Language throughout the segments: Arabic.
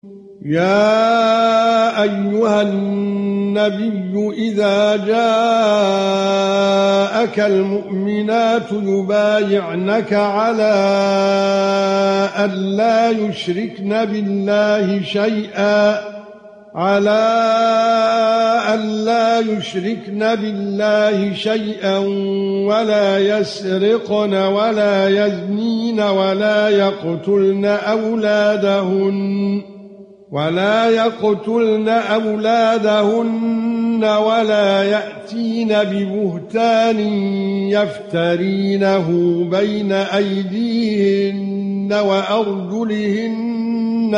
يا ايها النبي اذا جاءك المؤمنات يبايعنك على ان لا يشركن بالله شيئا ولا يسرقن ولا يزنين ولا يقتلن أولادهن ولا يأتين ببهتان يفترينه بين أيديهن وأرجلهن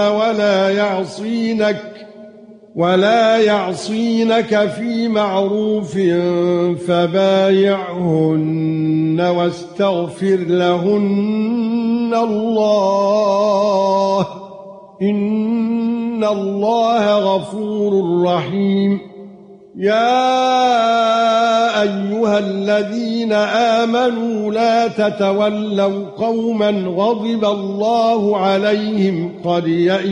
ولا يعصينك في معروف فبايعهن واستغفر لهن الله إن الله غفور رحيم. يا ايها الذين امنوا لا تتولوا قوما غضب الله عليهم قد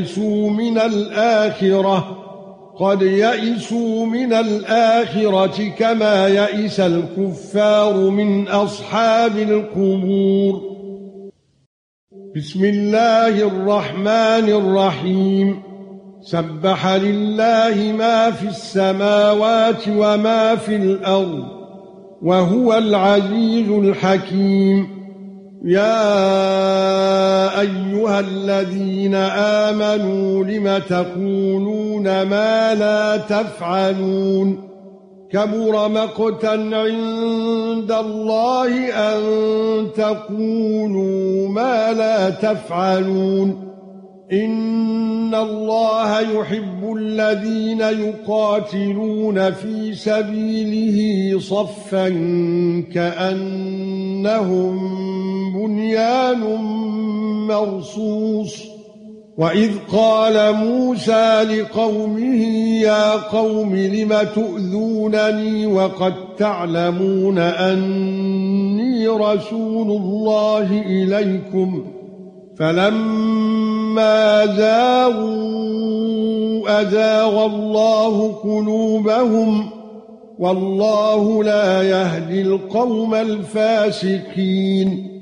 يئسوا من الآخرة كما يئس الكفار من أصحاب القبور. بسم الله الرحمن الرحيم. سبح لله ما في السماوات وما في الأرض وهو العزيز الحكيم. يا ايها الذين امنوا لم تقولون ما لا تفعلون كبر مقتا عند الله ان تقولوا ما لا تفعلون. ان الله يحب الذين يقاتلون في سبيله صفا كأنهم بنيان مرصوص. واذ قال موسى لقومه يا قوم لم تؤذونني وقد تعلمون اني رسول الله اليكم فلما زاغوا أزاغ الله قلوبهم والله لا يهدي القوم الفاسقين.